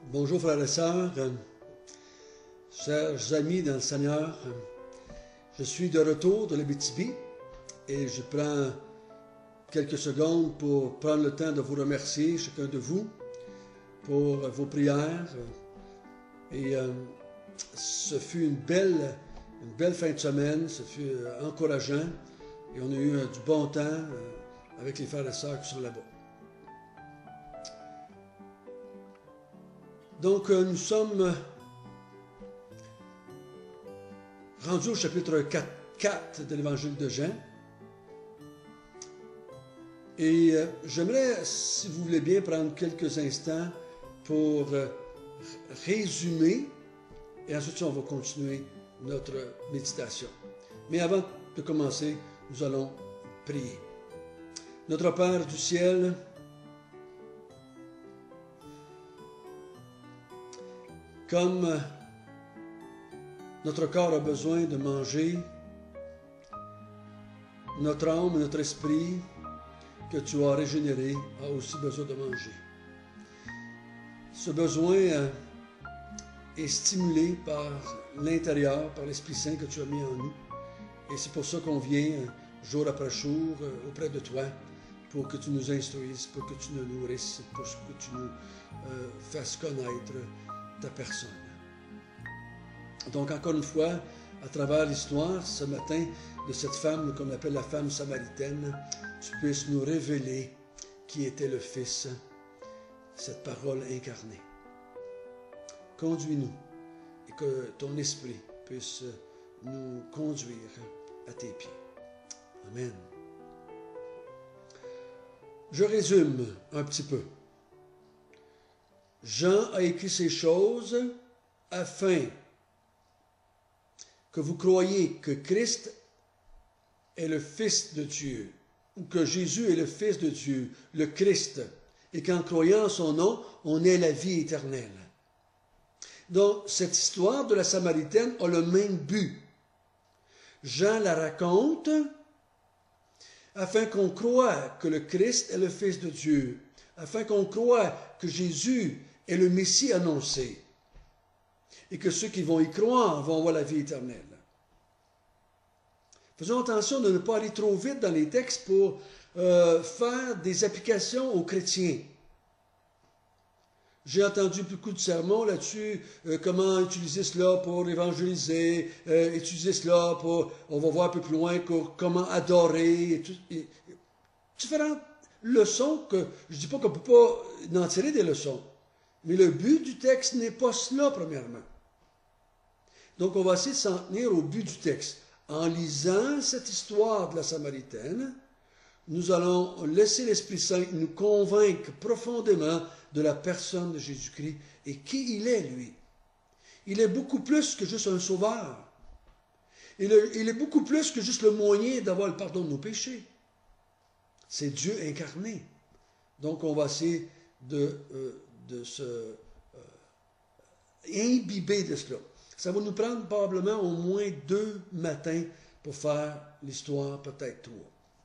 Bonjour frères et sœurs, chers amis dans le Seigneur, je suis de retour de l'Abitibi et je prends quelques secondes pour prendre le temps de vous remercier, chacun de vous, pour vos prières. Et ce fut une belle fin de semaine, ce fut encourageant et on a eu du bon temps avec les frères et sœurs qui sont là-bas. Donc, nous sommes rendus au chapitre 4 de l'Évangile de Jean. Et j'aimerais, si vous voulez bien, prendre quelques instants pour résumer, et ensuite on va continuer notre méditation. Mais avant de commencer, nous allons prier. Notre Père du ciel, comme notre corps a besoin de manger, notre âme et notre esprit que tu as régénéré a aussi besoin de manger. Ce besoin est stimulé par l'intérieur, par l'Esprit Saint que tu as mis en nous. Et c'est pour ça qu'on vient jour après jour auprès de toi pour que tu nous instruises, pour que tu nous nourrisses, pour que tu nous fasses connaître ta personne. Donc encore une fois, à travers l'histoire ce matin de cette femme qu'on appelle la femme samaritaine, tu puisses nous révéler qui était le Fils, cette parole incarnée. Conduis-nous et que ton esprit puisse nous conduire à tes pieds. Amen. Je résume un petit peu. Jean a écrit ces choses afin que vous croyiez que Christ est le Fils de Dieu, ou que Jésus est le Fils de Dieu, le Christ, et qu'en croyant en son nom, on ait la vie éternelle. Donc, cette histoire de la Samaritaine a le même but. Jean la raconte afin qu'on croie que le Christ est le Fils de Dieu, afin qu'on croie que Jésus est le Messie annoncé, et que ceux qui vont y croire vont avoir la vie éternelle. Faisons attention de ne pas aller trop vite dans les textes pour faire des applications aux chrétiens. J'ai entendu beaucoup de sermons là-dessus, comment utiliser cela pour évangéliser, utiliser cela pour, on va voir un peu plus loin, comment adorer, et différentes leçons que, je ne dis pas qu'on ne peut pas en tirer des leçons, mais le but du texte n'est pas cela, premièrement. Donc, on va essayer de s'en tenir au but du texte. En lisant cette histoire de la Samaritaine, nous allons laisser l'Esprit Saint nous convaincre profondément de la personne de Jésus-Christ et qui il est, lui. Il est beaucoup plus que juste un sauveur. Il est beaucoup plus que juste le moyen d'avoir le pardon de nos péchés. C'est Dieu incarné. Donc, on va essayer de se imbiber de cela. Ça va nous prendre probablement au moins 2 matins pour faire l'histoire, peut-être 3.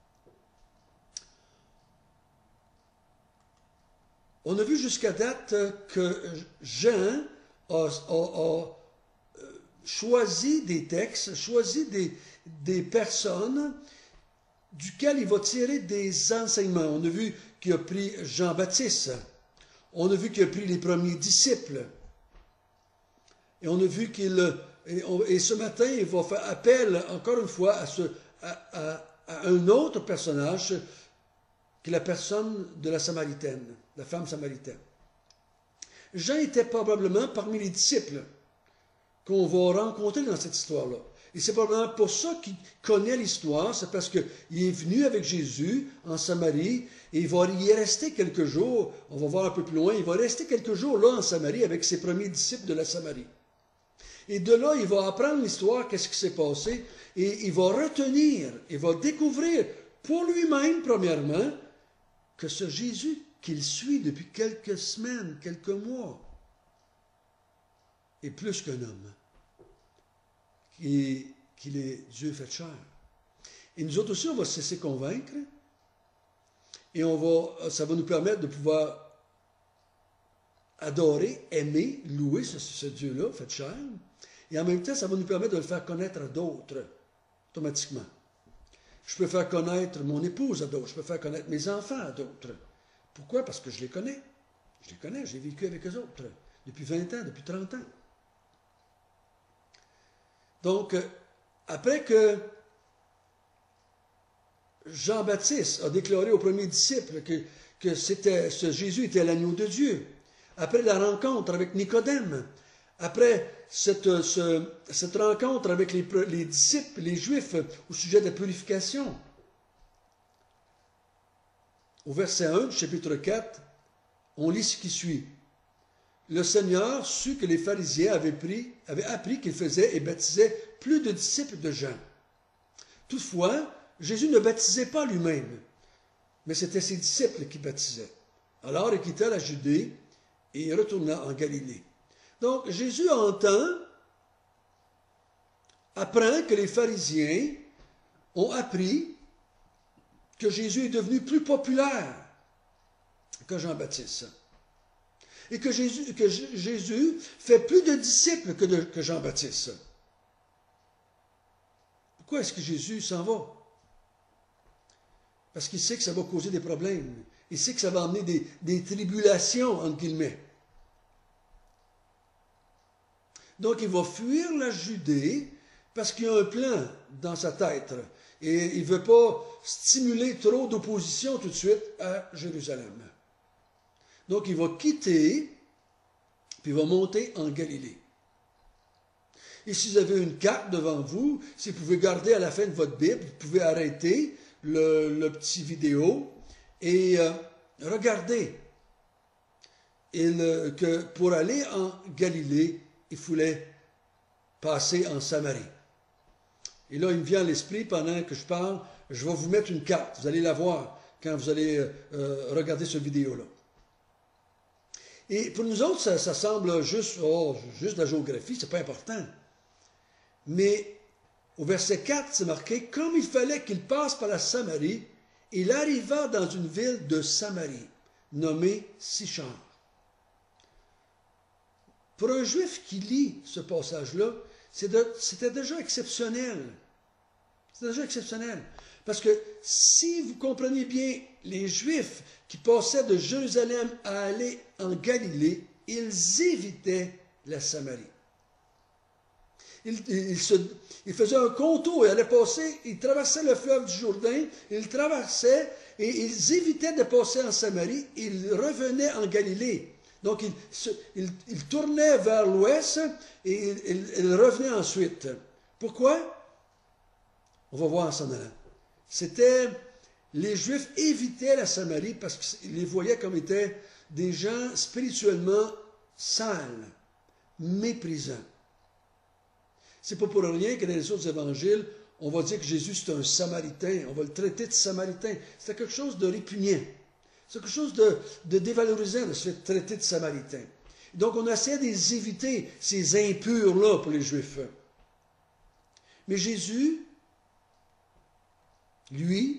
On a vu jusqu'à date que Jean a choisi des textes, choisi des personnes duquel il va tirer des enseignements. On a vu qu'il a pris Jean-Baptiste. On a vu qu'il a pris les premiers disciples. Et on a vu et ce matin, il va faire appel, encore une fois, à un autre personnage, qui est la personne de la Samaritaine, la femme samaritaine. Jean était probablement parmi les disciples qu'on va rencontrer dans cette histoire-là. Et c'est probablement pour ça qu'il connaît l'histoire, c'est parce qu'il est venu avec Jésus en Samarie, et il va y rester quelques jours, on va voir un peu plus loin, il va rester quelques jours là en Samarie avec ses premiers disciples de la Samarie. Et de là, il va apprendre l'histoire, qu'est-ce qui s'est passé, et il va retenir, il va découvrir pour lui-même, premièrement, que ce Jésus qu'il suit depuis quelques semaines, quelques mois, est plus qu'un homme, qu'il est Dieu fait chair. Et nous autres aussi, on va se laisser convaincre, et ça va nous permettre de pouvoir adorer, aimer, louer ce Dieu-là, fait chair. Et en même temps, ça va nous permettre de le faire connaître à d'autres, automatiquement. Je peux faire connaître mon épouse à d'autres, je peux faire connaître mes enfants à d'autres. Pourquoi? Parce que je les connais. Je les connais, j'ai vécu avec eux autres, depuis 20 ans, depuis 30 ans. Donc, après que Jean-Baptiste a déclaré aux premiers disciples que Jésus était l'agneau de Dieu, après la rencontre avec Nicodème, après cette rencontre avec les disciples, les Juifs, au sujet de la purification, au verset 1 du chapitre 4, on lit ce qui suit. Le Seigneur sut que les pharisiens avaient appris qu'il faisait et baptisait plus de disciples de Jean. Toutefois, Jésus ne baptisait pas lui-même, mais c'était ses disciples qui baptisaient. Alors il quitta la Judée et il retourna en Galilée. Donc Jésus apprend que les pharisiens ont appris que Jésus est devenu plus populaire que Jean-Baptiste. Et que Jésus fait plus de disciples que Jean-Baptiste. Pourquoi est-ce que Jésus s'en va? Parce qu'il sait que ça va causer des problèmes. Il sait que ça va amener des tribulations, entre guillemets. Donc il va fuir la Judée parce qu'il y a un plan dans sa tête. Et il ne veut pas stimuler trop d'opposition tout de suite à Jérusalem. Donc il va quitter, puis il va monter en Galilée. Et si vous avez une carte devant vous, si vous pouvez garder à la fin de votre Bible, vous pouvez arrêter le petit vidéo et regarder. Que pour aller en Galilée, il fallait passer en Samarie. Et là, il me vient à l'esprit, pendant que je parle, je vais vous mettre une carte. Vous allez la voir quand vous allez regarder cette vidéo-là. Et pour nous autres, ça semble juste de la géographie, c'est pas important. Mais au verset 4, c'est marqué, comme il fallait qu'il passe par la Samarie, il arriva dans une ville de Samarie, nommée Sichar. Pour un juif qui lit ce passage-là, c'était déjà exceptionnel. C'était déjà exceptionnel. Parce que si vous comprenez bien, les Juifs qui passaient de Jérusalem à aller en Galilée, ils évitaient la Samarie. Ils faisaient un contour, ils traversaient le fleuve du Jourdain, ils traversaient et ils évitaient de passer en Samarie, ils revenaient en Galilée. Donc, ils tournaient vers l'ouest et ils revenaient ensuite. Pourquoi? On va voir en s'en allant. Les Juifs évitaient la Samarie parce qu'ils les voyaient comme étant des gens spirituellement sales, méprisants. C'est pas pour rien que dans les autres évangiles, on va dire que Jésus c'est un Samaritain, on va le traiter de Samaritain. C'est quelque chose de répugnant. C'est quelque chose de dévalorisant de se faire traiter de Samaritain. Donc on essaie de les éviter, ces impurs-là pour les Juifs. Mais Jésus, lui,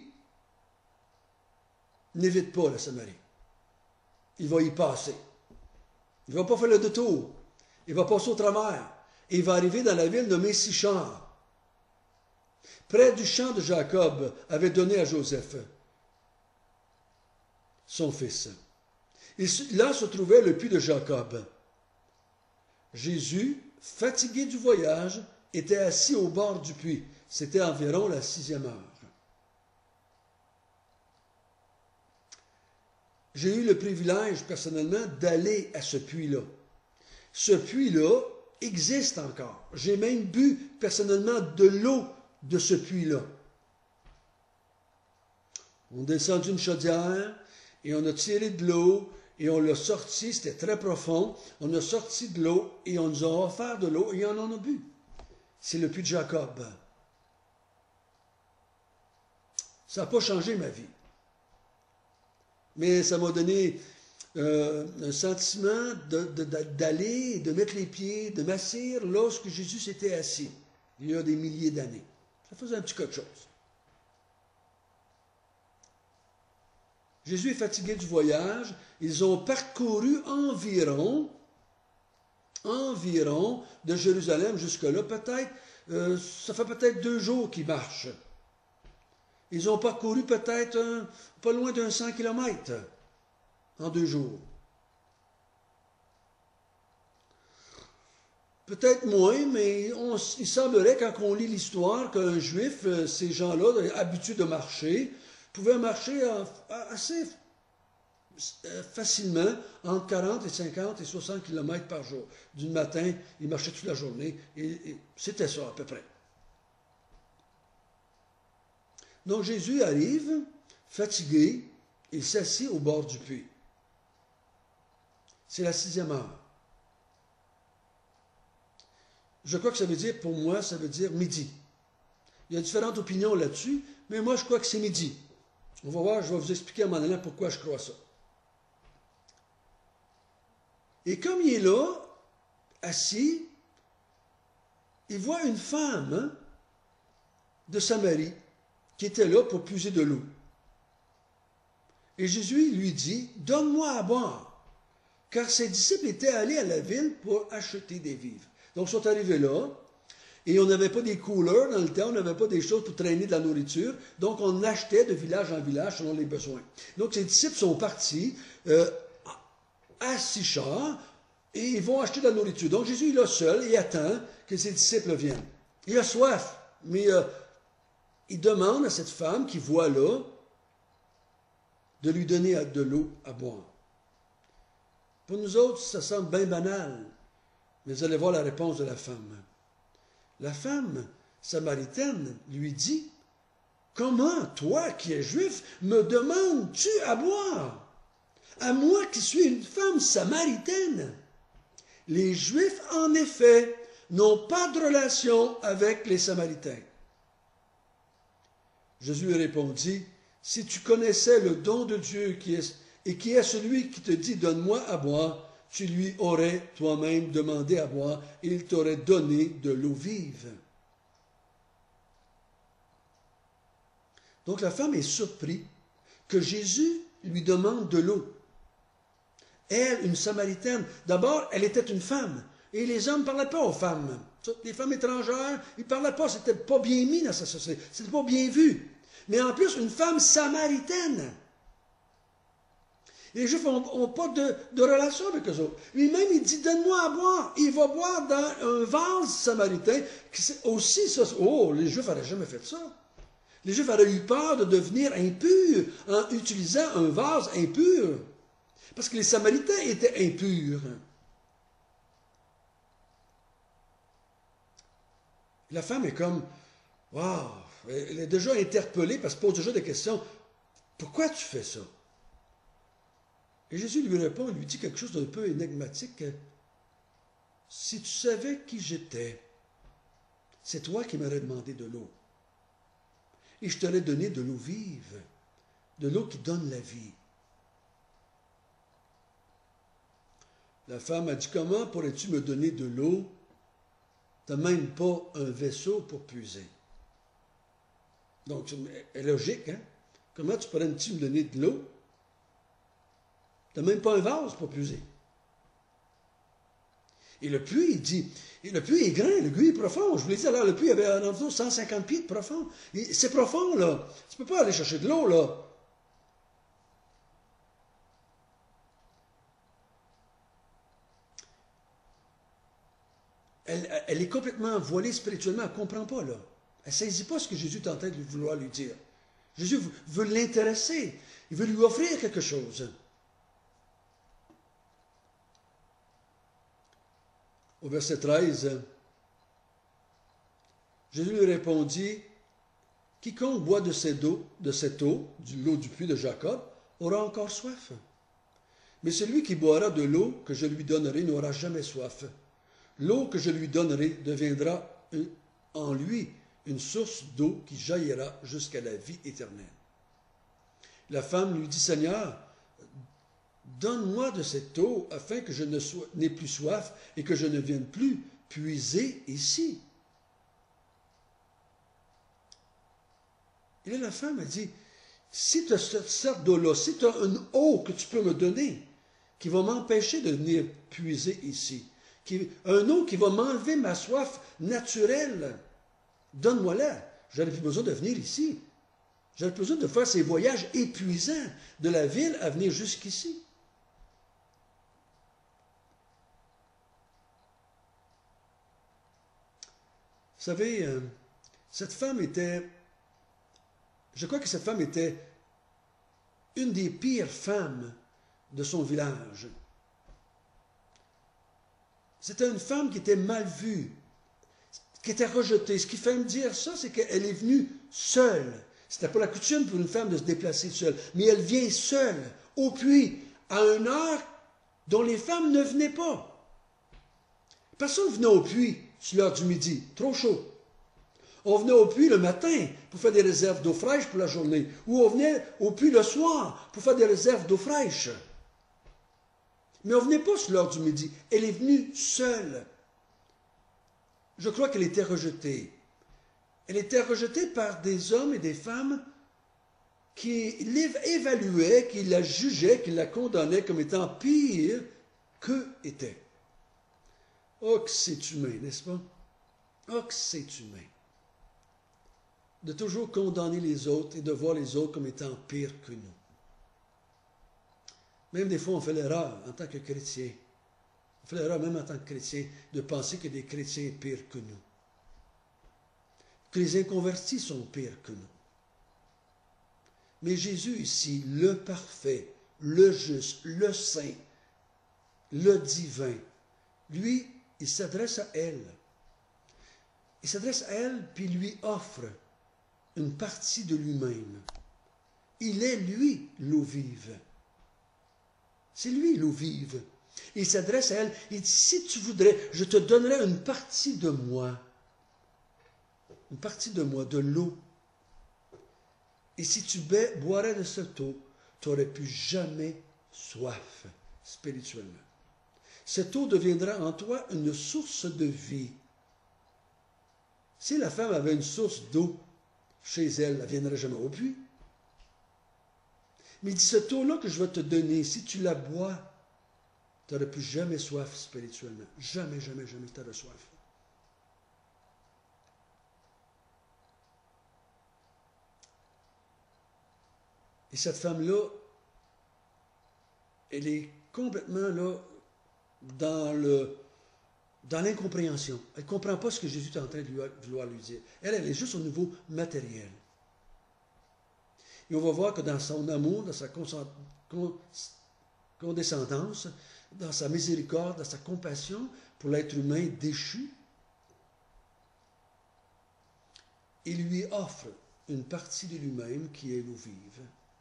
n'évite pas la Samarie. Il va y passer. Il ne va pas faire le détour. Il va passer au travers. Et il va arriver dans la ville nommée Sichar, près du champ de Jacob, avait donné à Joseph, son fils. Et là se trouvait le puits de Jacob. Jésus, fatigué du voyage, était assis au bord du puits. C'était environ la 6e heure. J'ai eu le privilège, personnellement, d'aller à ce puits-là. Ce puits-là existe encore. J'ai même bu, personnellement, de l'eau de ce puits-là. On a descendu une chaudière et on a tiré de l'eau et on l'a sorti, c'était très profond. On a sorti de l'eau et on nous a offert de l'eau et on en a bu. C'est le puits de Jacob. Ça n'a pas changé ma vie. Mais ça m'a donné un sentiment d'aller, de mettre les pieds, de m'asseoir lorsque Jésus s'était assis, il y a des milliers d'années. Ça faisait un petit quelque chose. Jésus est fatigué du voyage. Ils ont parcouru environ de Jérusalem jusque-là, peut-être, ça fait peut-être 2 jours qu'ils marchent. Ils ont parcouru peut-être pas loin d'un 100 km en 2 jours. Peut-être moins, mais il semblerait, quand on lit l'histoire, qu'un juif, ces gens-là, habitués de marcher, pouvaient marcher assez facilement entre 40 et 50 et 60 km par jour. Du matin, ils marchaient toute la journée, et c'était ça à peu près. Donc Jésus arrive, fatigué, il s'assit au bord du puits. C'est la 6e heure. Je crois que ça veut dire, pour moi, ça veut dire midi. Il y a différentes opinions là-dessus, mais moi je crois que c'est midi. On va voir, je vais vous expliquer à un moment donné pourquoi je crois ça. Et comme il est là, assis, il voit une femme de Samarie qui était là pour puiser de l'eau. Et Jésus lui dit, « Donne-moi à boire. » Car ses disciples étaient allés à la ville pour acheter des vivres. Donc, ils sont arrivés là, et on n'avait pas des coolers dans le temps, on n'avait pas des choses pour traîner de la nourriture, donc on achetait de village en village selon les besoins. Donc, ses disciples sont partis à 6 chars, et ils vont acheter de la nourriture. Donc, Jésus est là seul, et attend que ses disciples viennent. Il a soif, mais il demande à cette femme qui voit là de lui donner de l'eau à boire. Pour nous autres, ça semble bien banal. Mais vous allez voir la réponse de la femme. La femme samaritaine lui dit, « Comment, toi qui es juif, me demandes-tu à boire? À moi qui suis une femme samaritaine. » Les Juifs, en effet, n'ont pas de relation avec les Samaritains. Jésus lui répondit, « Si tu connaissais le don de Dieu qui est celui qui te dit, donne-moi à boire, tu lui aurais toi-même demandé à boire et il t'aurait donné de l'eau vive. » Donc la femme est surprise que Jésus lui demande de l'eau. Elle, une Samaritaine, d'abord, elle était une femme. Et les hommes ne parlaient pas aux femmes. Les femmes étrangères, ils ne parlaient pas, c'était pas bien mis dans sa société, c'était pas bien vu. Mais en plus, une femme samaritaine. Les Juifs n'ont pas de relation avec eux autres. Lui-même, il dit, donne-moi à boire. Il va boire dans un vase samaritain. Aussi, ça, oh, les Juifs n'auraient jamais fait ça. Les Juifs auraient eu peur de devenir impurs en utilisant un vase impur. Parce que les Samaritains étaient impurs. La femme est comme, waouh, elle est déjà interpellée parce qu'elle pose déjà des questions. Pourquoi tu fais ça? Et Jésus lui répond, il lui dit quelque chose d'un peu énigmatique. Si tu savais qui j'étais, c'est toi qui m'aurais demandé de l'eau. Et je t'aurais donné de l'eau vive, de l'eau qui donne la vie. La femme a dit, comment pourrais-tu me donner de l'eau? Tu n'as même pas un vaisseau pour puiser. Donc, c'est logique, hein? Comment tu pourrais-tu me donner de l'eau? Tu n'as même pas un vase pour puiser. Et le puits, il dit, et le puits est grand, le puits est profond. Je vous l'ai dit alors, le puits avait environ 150 pieds de profond. C'est profond, là. Tu ne peux pas aller chercher de l'eau, là. Elle est complètement voilée spirituellement, elle ne comprend pas, là. Elle ne saisit pas ce que Jésus est en train de vouloir lui dire. Jésus veut l'intéresser. Il veut lui offrir quelque chose. Au verset 13, Jésus lui répondit, « Quiconque boit de cette eau, de l'eau du puits de Jacob, aura encore soif. Mais celui qui boira de l'eau que je lui donnerai n'aura jamais soif. L'eau que je lui donnerai deviendra en lui une source d'eau qui jaillira jusqu'à la vie éternelle. » La femme lui dit, « Seigneur, donne-moi de cette eau afin que je n'ai plus soif et que je ne vienne plus puiser ici. » Et là, la femme a dit, « si tu as cette sorte d'eau-là, si tu as une eau que tu peux me donner, qui va m'empêcher de venir puiser ici, un eau qui va m'enlever ma soif naturelle, donne-moi-la. J'aurais plus besoin de venir ici. J'aurais plus besoin de faire ces voyages épuisants de la ville à venir jusqu'ici. Vous savez, cette femme était, je crois que cette femme était une des pires femmes de son village. C'était une femme qui était mal vue, qui était rejetée. Ce qui fait me dire ça, c'est qu'elle est venue seule. C'était pas la coutume pour une femme de se déplacer seule, mais elle vient seule au puits à une heure dont les femmes ne venaient pas. Personne ne venait au puits sur l'heure du midi, trop chaud. On venait au puits le matin pour faire des réserves d'eau fraîche pour la journée, ou on venait au puits le soir pour faire des réserves d'eau fraîche. Mais on ne venait pas sur l'heure du midi. Elle est venue seule. Je crois qu'elle était rejetée. Elle était rejetée par des hommes et des femmes qui l'évaluaient, qui la jugeaient, qui la condamnaient comme étant pire qu'eux étaient. Oh, que c'est humain, n'est-ce pas? Oh, que c'est humain. De toujours condamner les autres et de voir les autres comme étant pires que nous. Même des fois, on fait l'erreur en tant que chrétien. On fait l'erreur même en tant que chrétien de penser que des chrétiens sont pires que nous. Que les inconvertis sont pires que nous. Mais Jésus ici, le parfait, le juste, le saint, le divin, lui, il s'adresse à elle. Il s'adresse à elle puis lui offre une partie de lui-même. Il est, lui, l'eau vive. C'est lui, l'eau vive. Il s'adresse à elle. Il dit, si tu voudrais, je te donnerai une partie de moi. Une partie de moi, de l'eau. Et si tu boirais de cette eau, tu n'aurais plus jamais soif spirituellement. Cette eau deviendra en toi une source de vie. Si la femme avait une source d'eau chez elle, elle ne viendrait jamais au puits. Mais il dit, cette eau-là que je vais te donner, si tu la bois, tu n'auras plus jamais soif spirituellement. Jamais, jamais, jamais tu auras soif. Et cette femme-là, elle est complètement là dans l'incompréhension. Elle ne comprend pas ce que Jésus est en train de vouloir lui dire. Elle est juste au niveau matériel. Et on va voir que dans son amour, dans sa condescendance, dans sa miséricorde, dans sa compassion pour l'être humain déchu, il lui offre une partie de lui-même qui est l'eau vive.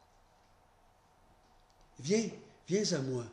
Viens, viens à moi.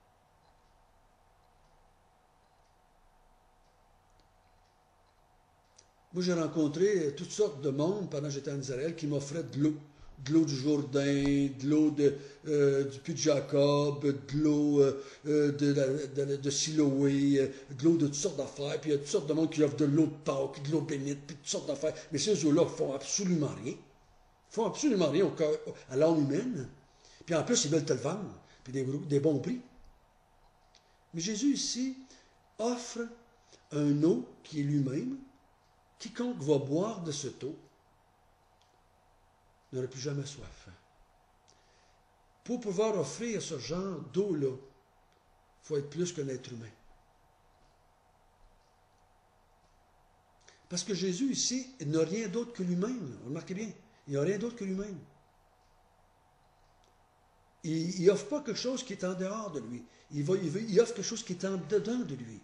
Moi, j'ai rencontré toutes sortes de monde pendant que j'étais en Israël qui m'offraient de l'eau. De l'eau du Jourdain, de l'eau du puits de Jacob, de l'eau de Siloé, de l'eau de toutes sortes d'affaires. Puis il y a toutes sortes de monde qui offrent de l'eau de Pâques, de l'eau bénite, puis toutes sortes d'affaires. Mais ces eaux-là ne font absolument rien. Ils font absolument rien à l'âme humaine. Puis en plus, ils veulent te le vendre, puis des bons prix. Mais Jésus ici offre un eau qui est lui-même. Quiconque va boire de cette eau n'aura plus jamais soif. Pour pouvoir offrir ce genre d'eau-là, il faut être plus qu'un être humain. Parce que Jésus ici n'a rien d'autre que lui-même. Remarquez bien, il n'a rien d'autre que lui-même. Il n'offre pas quelque chose qui est en dehors de lui. Il offre quelque chose qui est en dedans de lui.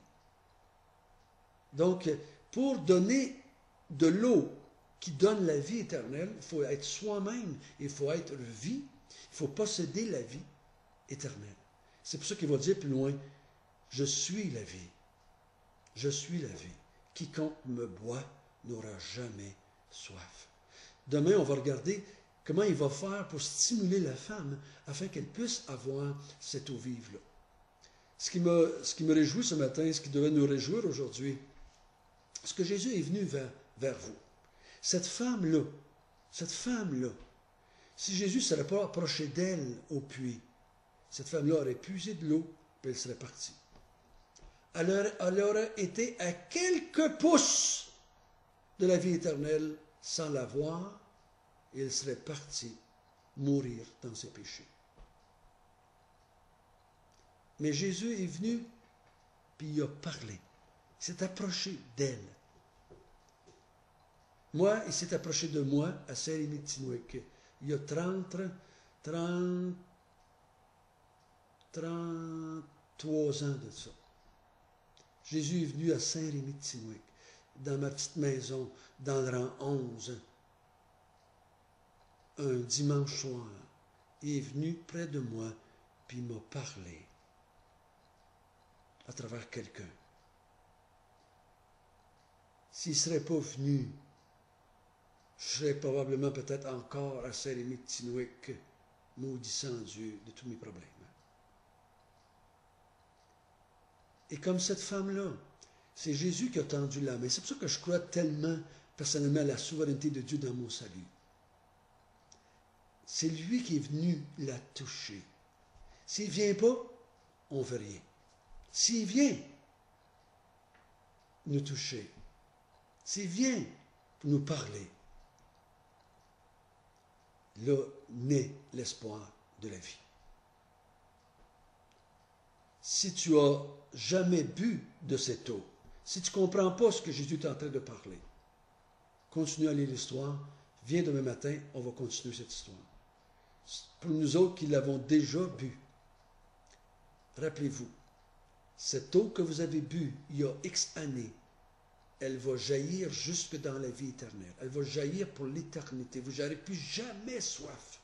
Donc, pour donner de l'eau qui donne la vie éternelle, il faut être soi-même, il faut être vie, il faut posséder la vie éternelle. C'est pour ça qu'il va dire plus loin, je suis la vie, je suis la vie. Quiconque me boit n'aura jamais soif. Demain, on va regarder comment il va faire pour stimuler la femme afin qu'elle puisse avoir cette eau vive-là. Ce qui me réjouit ce matin, ce qui devait nous réjouir aujourd'hui, c'est que Jésus est venu vers vous. Cette femme-là, Si Jésus ne serait pas approché d'elle au puits, cette femme-là aurait puisé de l'eau, puis elle serait partie. Elle aurait été à quelques pouces de la vie éternelle sans la voir, et elle serait partie mourir dans ses péchés. Mais Jésus est venu, puis il a parlé. Il s'est approché d'elle. Moi, il s'est approché de moi à Saint-Rémy-de-Tinouic. Il y a 33 ans de ça. Jésus est venu à Saint-Rémy-de-Tinouic, dans ma petite maison, dans le rang 11, un dimanche soir. Il est venu près de moi, puis il m'a parlé à travers quelqu'un. S'il ne serait pas venu, je serais probablement peut-être encore à Saint-Rémy-de-Tinouic, maudissant Dieu de tous mes problèmes. Et comme cette femme-là, c'est Jésus qui a tendu la main. C'est pour ça que je crois tellement, personnellement, à la souveraineté de Dieu dans mon salut. C'est lui qui est venu la toucher. S'il ne vient pas, on ne veut rien. S'il vient nous toucher, s'il vient nous parler, là naît l'espoir de la vie. Si tu n'as jamais bu de cette eau, si tu ne comprends pas ce que Jésus est en train de parler, continue à lire l'histoire. Viens demain matin, on va continuer cette histoire. Pour nous autres qui l'avons déjà bu, rappelez-vous, cette eau que vous avez bue il y a X années, elle va jaillir jusque dans la vie éternelle. Elle va jaillir pour l'éternité. Vous n'aurez plus jamais soif.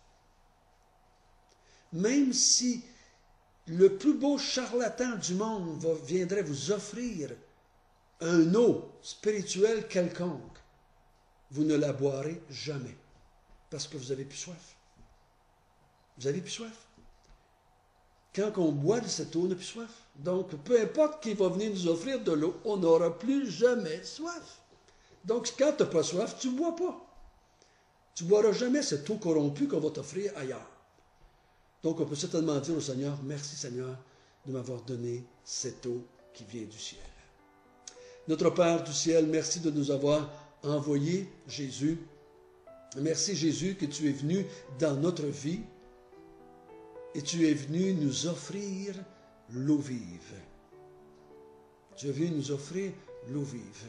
Même si le plus beau charlatan du monde viendrait vous offrir un eau spirituelle quelconque, vous ne la boirez jamais parce que vous n'avez plus soif. Vous n'avez plus soif. Quand on boit de cette eau, on n'a plus soif. Donc, peu importe qui va venir nous offrir de l'eau, on n'aura plus jamais soif. Donc, quand tu n'as pas soif, tu ne bois pas. Tu ne boiras jamais cette eau corrompue qu'on va t'offrir ailleurs. Donc, on peut certainement dire au Seigneur, merci Seigneur de m'avoir donné cette eau qui vient du ciel. Notre Père du ciel, merci de nous avoir envoyé Jésus. Merci Jésus que tu es venu dans notre vie et tu es venu nous offrir l'eau vive. Tu es venu nous offrir l'eau vive.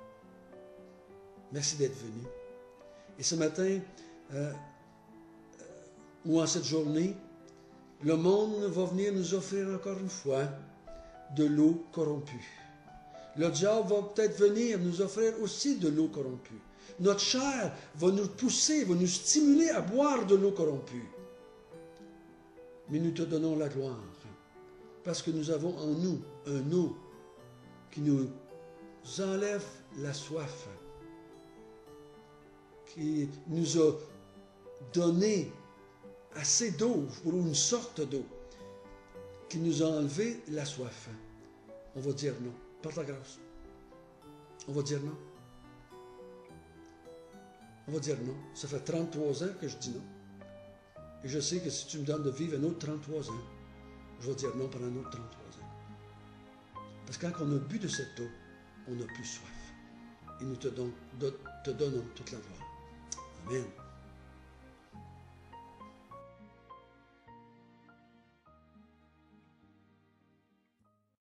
Merci d'être venu. Et ce matin, ou en cette journée, le monde va venir nous offrir encore une fois de l'eau corrompue. Le diable va peut-être venir nous offrir aussi de l'eau corrompue. Notre chair va nous pousser, va nous stimuler à boire de l'eau corrompue. Mais nous te donnons la gloire, parce que nous avons en nous un eau qui nous enlève la soif, qui nous a donné assez d'eau, pour une sorte d'eau, qui nous a enlevé la soif. On va dire non, par ta grâce. On va dire non. On va dire non. Ça fait 33 ans que je dis non. Et je sais que si tu me donnes de vivre un autre 33 ans, je vais dire non pendant un autre 33 ans. Parce que quand on a bu de cette eau, on n'a plus soif. Et nous te donnons toute la gloire. Amen.